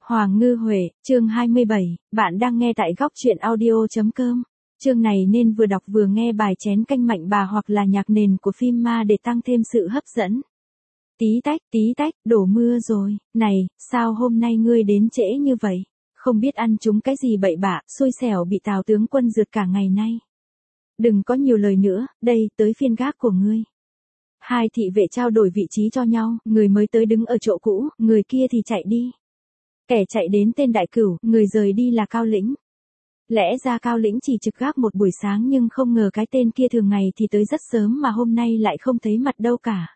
Hoàng Ngư Huệ, chương 27, bạn đang nghe tại góc truyện audio.com. Chương này nên vừa đọc vừa nghe bài chén canh mạnh bà hoặc là nhạc nền của phim ma để tăng thêm sự hấp dẫn. Tí tách, đổ mưa rồi, này, sao hôm nay ngươi đến trễ như vậy? Không biết ăn chúng cái gì bậy bạ, xui xẻo bị Tào tướng quân rượt cả ngày nay. Đừng có nhiều lời nữa, đây, tới phiên gác của ngươi. Hai thị vệ trao đổi vị trí cho nhau, người mới tới đứng ở chỗ cũ, người kia thì chạy đi. Kẻ chạy đến tên Đại Cửu, người rời đi là Cao Lĩnh. Lẽ ra Cao Lĩnh chỉ trực gác một buổi sáng nhưng không ngờ cái tên kia thường ngày thì tới rất sớm mà hôm nay lại không thấy mặt đâu cả.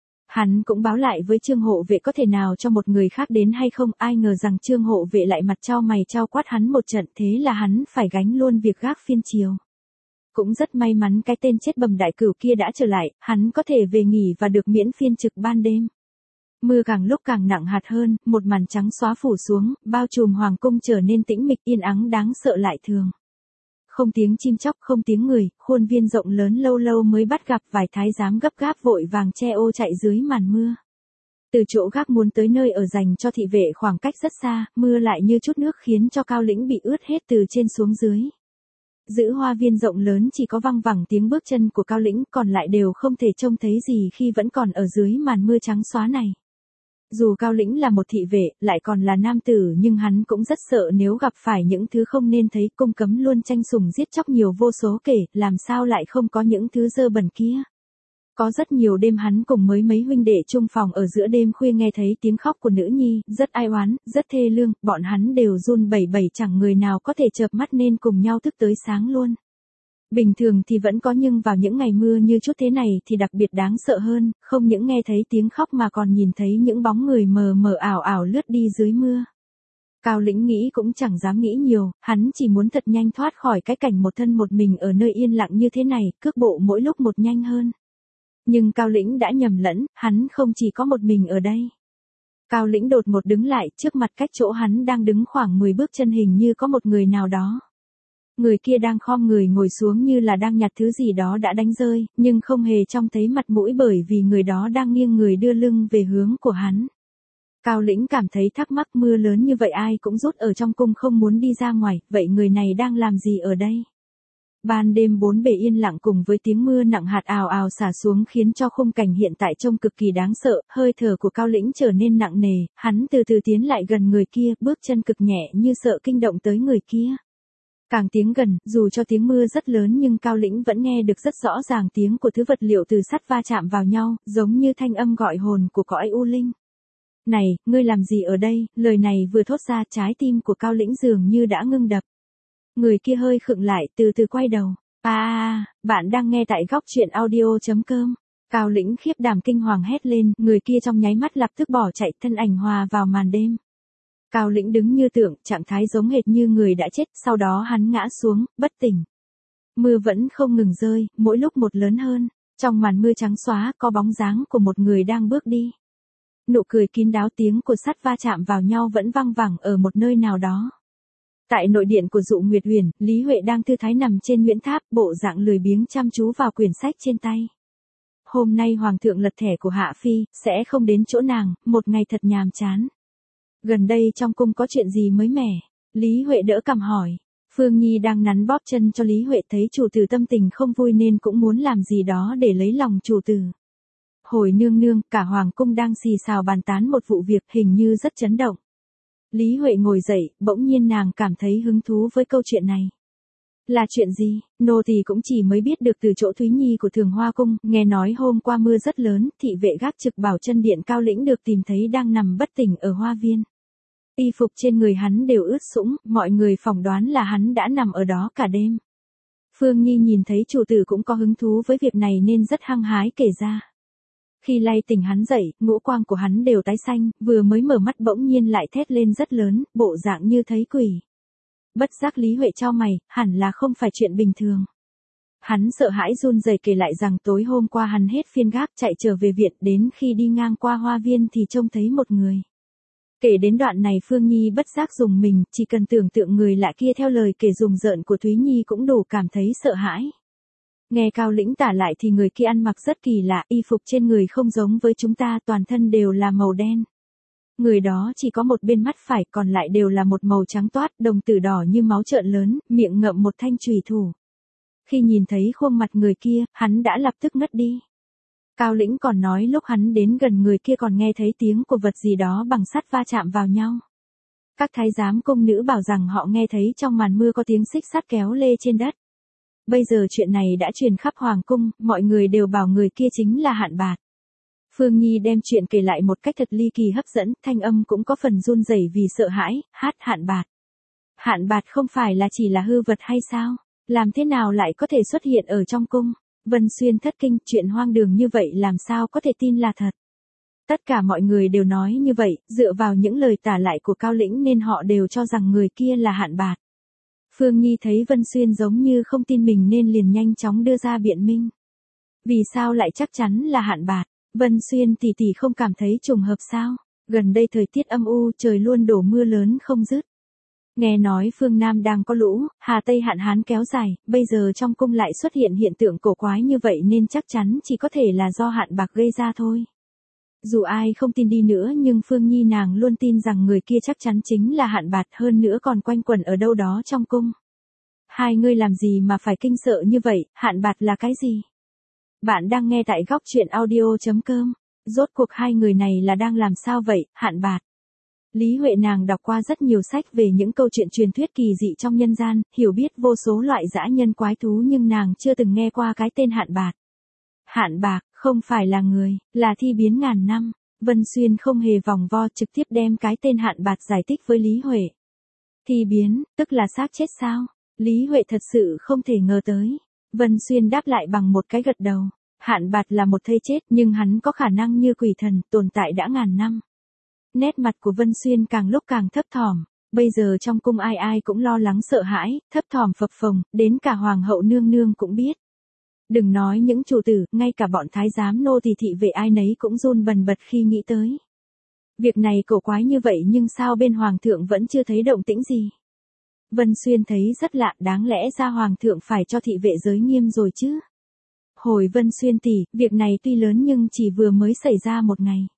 Hắn cũng báo lại với Trương hộ vệ có thể nào cho một người khác đến hay không, ai ngờ rằng Trương hộ vệ lại mặt trao mày trao quát hắn một trận, thế là hắn phải gánh luôn việc gác phiên chiều. Cũng rất may mắn cái tên chết bầm Đại Cửu kia đã trở lại, hắn có thể về nghỉ và được miễn phiên trực ban đêm. Mưa càng lúc càng nặng hạt hơn, một màn trắng xóa phủ xuống, bao trùm hoàng cung trở nên tĩnh mịch yên ắng đáng sợ lại thường. Không tiếng chim chóc, không tiếng người, khuôn viên rộng lớn lâu lâu mới bắt gặp vài thái giám gấp gáp vội vàng che ô chạy dưới màn mưa. Từ chỗ gác muốn tới nơi ở dành cho thị vệ khoảng cách rất xa, mưa lại như chút nước khiến cho Cao Lĩnh bị ướt hết từ trên xuống dưới. Giữa hoa viên rộng lớn chỉ có văng vẳng tiếng bước chân của Cao Lĩnh, còn lại đều không thể trông thấy gì khi vẫn còn ở dưới màn mưa trắng xóa này. Dù Cao Lĩnh là một thị vệ, lại còn là nam tử nhưng hắn cũng rất sợ nếu gặp phải những thứ không nên thấy, cung cấm luôn tranh sủng giết chóc nhiều vô số kể, làm sao lại không có những thứ dơ bẩn kia. Có rất nhiều đêm hắn cùng mấy huynh đệ chung phòng ở giữa đêm khuya nghe thấy tiếng khóc của nữ nhi, rất ai oán, rất thê lương, bọn hắn đều run bẩy bẩy chẳng người nào có thể chợp mắt nên cùng nhau thức tới sáng luôn. Bình thường thì vẫn có nhưng vào những ngày mưa như chút thế này thì đặc biệt đáng sợ hơn, không những nghe thấy tiếng khóc mà còn nhìn thấy những bóng người mờ mờ ảo ảo lướt đi dưới mưa. Cao Lĩnh nghĩ cũng chẳng dám nghĩ nhiều, hắn chỉ muốn thật nhanh thoát khỏi cái cảnh một thân một mình ở nơi yên lặng như thế này, cước bộ mỗi lúc một nhanh hơn. Nhưng Cao Lĩnh đã nhầm lẫn, hắn không chỉ có một mình ở đây. Cao Lĩnh đột một đứng lại, trước mặt cách chỗ hắn đang đứng khoảng 10 bước chân hình như có một người nào đó. Người kia đang khom người ngồi xuống như là đang nhặt thứ gì đó đã đánh rơi, nhưng không hề trông thấy mặt mũi bởi vì người đó đang nghiêng người đưa lưng về hướng của hắn. Cao Lĩnh cảm thấy thắc mắc, mưa lớn như vậy ai cũng rút ở trong cung không muốn đi ra ngoài, vậy người này đang làm gì ở đây? Ban đêm bốn bề yên lặng cùng với tiếng mưa nặng hạt ào ào xả xuống khiến cho khung cảnh hiện tại trông cực kỳ đáng sợ, hơi thở của Cao Lĩnh trở nên nặng nề, hắn từ từ tiến lại gần người kia, bước chân cực nhẹ như sợ kinh động tới người kia. Càng tiến gần, dù cho tiếng mưa rất lớn nhưng Cao Lĩnh vẫn nghe được rất rõ ràng tiếng của thứ vật liệu từ sắt va chạm vào nhau, giống như thanh âm gọi hồn của cõi u linh. Này, ngươi làm gì ở đây? Lời này vừa thốt ra trái tim của Cao Lĩnh dường như đã ngưng đập. Người kia hơi khựng lại, từ từ quay đầu. Bạn đang nghe tại góc truyện audio.com. Cao Lĩnh khiếp đảm kinh hoàng hét lên, người kia trong nháy mắt lập tức bỏ chạy, thân ảnh hòa vào màn đêm. Cao Lĩnh đứng như tượng, trạng thái giống hệt như người đã chết, sau đó hắn ngã xuống, bất tỉnh. Mưa vẫn không ngừng rơi, mỗi lúc một lớn hơn. Trong màn mưa trắng xóa có bóng dáng của một người đang bước đi. Nụ cười kín đáo, tiếng của sắt va chạm vào nhau vẫn văng vẳng ở một nơi nào đó. Tại nội điện của Dụ Nguyệt Huyền, Lý Huệ đang thư thái nằm trên Nguyễn Tháp, bộ dạng lười biếng chăm chú vào quyển sách trên tay. Hôm nay Hoàng thượng lật thẻ của Hạ Phi, sẽ không đến chỗ nàng, một ngày thật nhàm chán. Gần đây trong cung có chuyện gì mới mẻ? Lý Huệ đỡ cằm hỏi. Phương Nhi đang nắn bóp chân cho Lý Huệ, thấy chủ tử tâm tình không vui nên cũng muốn làm gì đó để lấy lòng chủ tử. Hồi nương nương, cả hoàng cung đang xì xào bàn tán một vụ việc hình như rất chấn động. Lý Huệ ngồi dậy, bỗng nhiên nàng cảm thấy hứng thú với câu chuyện này. Là chuyện gì? Nô tỳ cũng chỉ mới biết được từ chỗ Thúy Nhi của Thường Hoa Cung, nghe nói hôm qua mưa rất lớn, thị vệ gác trực bảo chân điện Cao Lĩnh được tìm thấy đang nằm bất tỉnh ở hoa viên. Y phục trên người hắn đều ướt sũng, mọi người phỏng đoán là hắn đã nằm ở đó cả đêm. Phương Nhi nhìn thấy chủ tử cũng có hứng thú với việc này nên rất hăng hái kể ra. Khi lay tỉnh hắn dậy, ngũ quang của hắn đều tái xanh, vừa mới mở mắt bỗng nhiên lại thét lên rất lớn, bộ dạng như thấy quỷ. Bất giác Lý Huệ chau mày, hẳn là không phải chuyện bình thường. Hắn sợ hãi run rẩy kể lại rằng tối hôm qua hắn hết phiên gác chạy trở về viện, đến khi đi ngang qua hoa viên thì trông thấy một người. Kể đến đoạn này Phương Nhi bất giác rùng mình, chỉ cần tưởng tượng người lạ kia theo lời kể rùng rợn của Thúy Nhi cũng đủ cảm thấy sợ hãi. Nghe Cao Lĩnh tả lại thì người kia ăn mặc rất kỳ lạ, y phục trên người không giống với chúng ta, toàn thân đều là màu đen. Người đó chỉ có một bên mắt phải, còn lại đều là một màu trắng toát, đồng tử đỏ như máu trợn lớn, miệng ngậm một thanh chùy thủ. Khi nhìn thấy khuôn mặt người kia, hắn đã lập tức ngất đi. Cao Lĩnh còn nói lúc hắn đến gần người kia còn nghe thấy tiếng của vật gì đó bằng sắt va chạm vào nhau. Các thái giám cung nữ bảo rằng họ nghe thấy trong màn mưa có tiếng xích sắt kéo lê trên đất. Bây giờ chuyện này đã truyền khắp hoàng cung, mọi người đều bảo người kia chính là Hạn Bạt. Phương Nhi đem chuyện kể lại một cách thật ly kỳ hấp dẫn, thanh âm cũng có phần run rẩy vì sợ hãi, hát Hạn Bạt. Hạn Bạt không phải là chỉ là hư vật hay sao? Làm thế nào lại có thể xuất hiện ở trong cung? Vân Xuyên thất kinh, chuyện hoang đường như vậy làm sao có thể tin là thật? Tất cả mọi người đều nói như vậy, dựa vào những lời tả lại của Cao Lĩnh nên họ đều cho rằng người kia là Hạn Bạt. Phương Nhi thấy Vân Xuyên giống như không tin mình nên liền nhanh chóng đưa ra biện minh. Vì sao lại chắc chắn là Hạn Bạt? Vân Xuyên tỷ tỷ không cảm thấy trùng hợp sao? Gần đây thời tiết âm u, trời luôn đổ mưa lớn không dứt. Nghe nói phương Nam đang có lũ, Hà Tây hạn hán kéo dài, bây giờ trong cung lại xuất hiện hiện tượng cổ quái như vậy nên chắc chắn chỉ có thể là do Hạn Bạt gây ra thôi. Dù ai không tin đi nữa nhưng Phương Nhi nàng luôn tin rằng người kia chắc chắn chính là Hạn Bạt, hơn nữa còn quanh quẩn ở đâu đó trong cung. Hai ngươi làm gì mà phải kinh sợ như vậy, Hạn Bạt là cái gì? Bạn đang nghe tại góc truyện audio.com. Rốt cuộc hai người này là đang làm sao vậy, Hạn Bạt? Lý Huệ nàng đọc qua rất nhiều sách về những câu chuyện truyền thuyết kỳ dị trong nhân gian, hiểu biết vô số loại dã nhân quái thú nhưng nàng chưa từng nghe qua cái tên Hạn Bạt. Hạn Bạt, không phải là người, là thi biến ngàn năm. Vân Xuyên không hề vòng vo, trực tiếp đem cái tên Hạn Bạt giải thích với Lý Huệ. Thi biến, tức là xác chết sao? Lý Huệ thật sự không thể ngờ tới. Vân Xuyên đáp lại bằng một cái gật đầu. Hạn Bạt là một thây chết nhưng hắn có khả năng như quỷ thần, tồn tại đã ngàn năm. Nét mặt của Vân Xuyên càng lúc càng thấp thỏm, bây giờ trong cung ai ai cũng lo lắng sợ hãi, thấp thỏm phập phồng, đến cả hoàng hậu nương nương cũng biết. Đừng nói những chủ tử, ngay cả bọn thái giám nô tỳ thị vệ ai nấy cũng run bần bật khi nghĩ tới. Việc này cổ quái như vậy nhưng sao bên hoàng thượng vẫn chưa thấy động tĩnh gì? Vân Xuyên thấy rất lạ, đáng lẽ ra hoàng thượng phải cho thị vệ giới nghiêm rồi chứ. Hồi Vân Xuyên tỷ, việc này tuy lớn nhưng chỉ vừa mới xảy ra một ngày.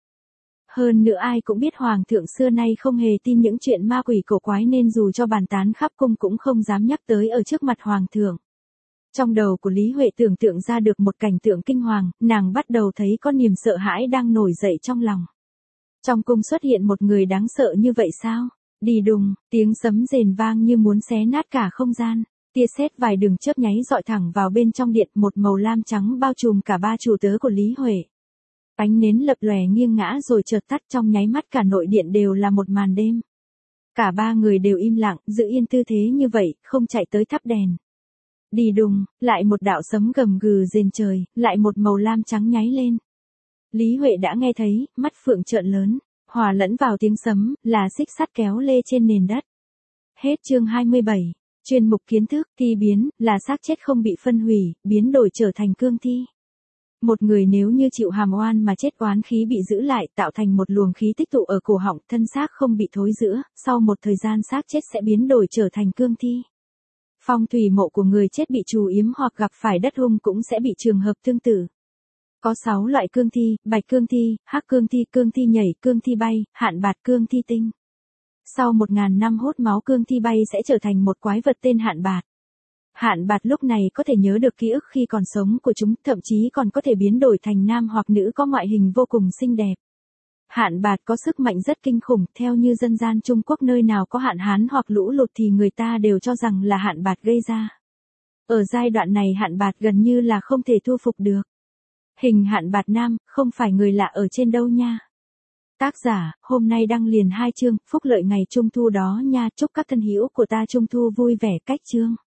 Hơn nữa ai cũng biết hoàng thượng xưa nay không hề tin những chuyện ma quỷ cổ quái nên dù cho bàn tán khắp cung cũng không dám nhắc tới ở trước mặt hoàng thượng. Trong đầu của Lý Huệ tưởng tượng ra được một cảnh tượng kinh hoàng, nàng bắt đầu thấy có niềm sợ hãi đang nổi dậy trong lòng. Trong cung xuất hiện một người đáng sợ như vậy sao? Đi đùng, tiếng sấm rền vang như muốn xé nát cả không gian. Tia sét vài đường chớp nháy dọi thẳng vào bên trong điện, một màu lam trắng bao trùm cả ba chủ tớ của Lý Huệ. Ánh nến lập lòe nghiêng ngã rồi chợt tắt, trong nháy mắt cả nội điện đều là một màn đêm. Cả ba người đều im lặng, giữ yên tư thế như vậy, không chạy tới thắp đèn. Đi đùng, lại một đạo sấm gầm gừ rền trời, lại một màu lam trắng nháy lên. Lý Huệ đã nghe thấy, mắt phượng trợn lớn, hòa lẫn vào tiếng sấm, là xích sắt kéo lê trên nền đất. Hết chương 27. Chuyên mục kiến thức, thi biến, là xác chết không bị phân hủy, biến đổi trở thành cương thi. Một người nếu như chịu hàm oan mà chết, oán khí bị giữ lại, tạo thành một luồng khí tích tụ ở cổ họng, thân xác không bị thối rữa, sau một thời gian xác chết sẽ biến đổi trở thành cương thi. Phong thủy mộ của người chết bị trù yếm hoặc gặp phải đất hung cũng sẽ bị trường hợp tương tự. Có 6 loại cương thi, bạch cương thi, hắc cương thi nhảy, cương thi bay, Hạn Bạt, cương thi tinh. Sau 1000 năm hút máu, cương thi bay sẽ trở thành một quái vật tên Hạn Bạt. Hạn Bạt lúc này có thể nhớ được ký ức khi còn sống của chúng, thậm chí còn có thể biến đổi thành nam hoặc nữ, có ngoại hình vô cùng xinh đẹp. Hạn Bạt có sức mạnh rất kinh khủng, theo như dân gian Trung Quốc nơi nào có hạn hán hoặc lũ lụt thì người ta đều cho rằng là Hạn Bạt gây ra. Ở giai đoạn này Hạn Bạt gần như là không thể thu phục được. Hình Hạn Bạt nam, không phải người lạ ở trên đâu nha. Tác giả, hôm nay đăng liền 2 chương, phúc lợi ngày Trung thu đó nha, chúc các thân hữu của ta Trung thu vui vẻ. Cách chương.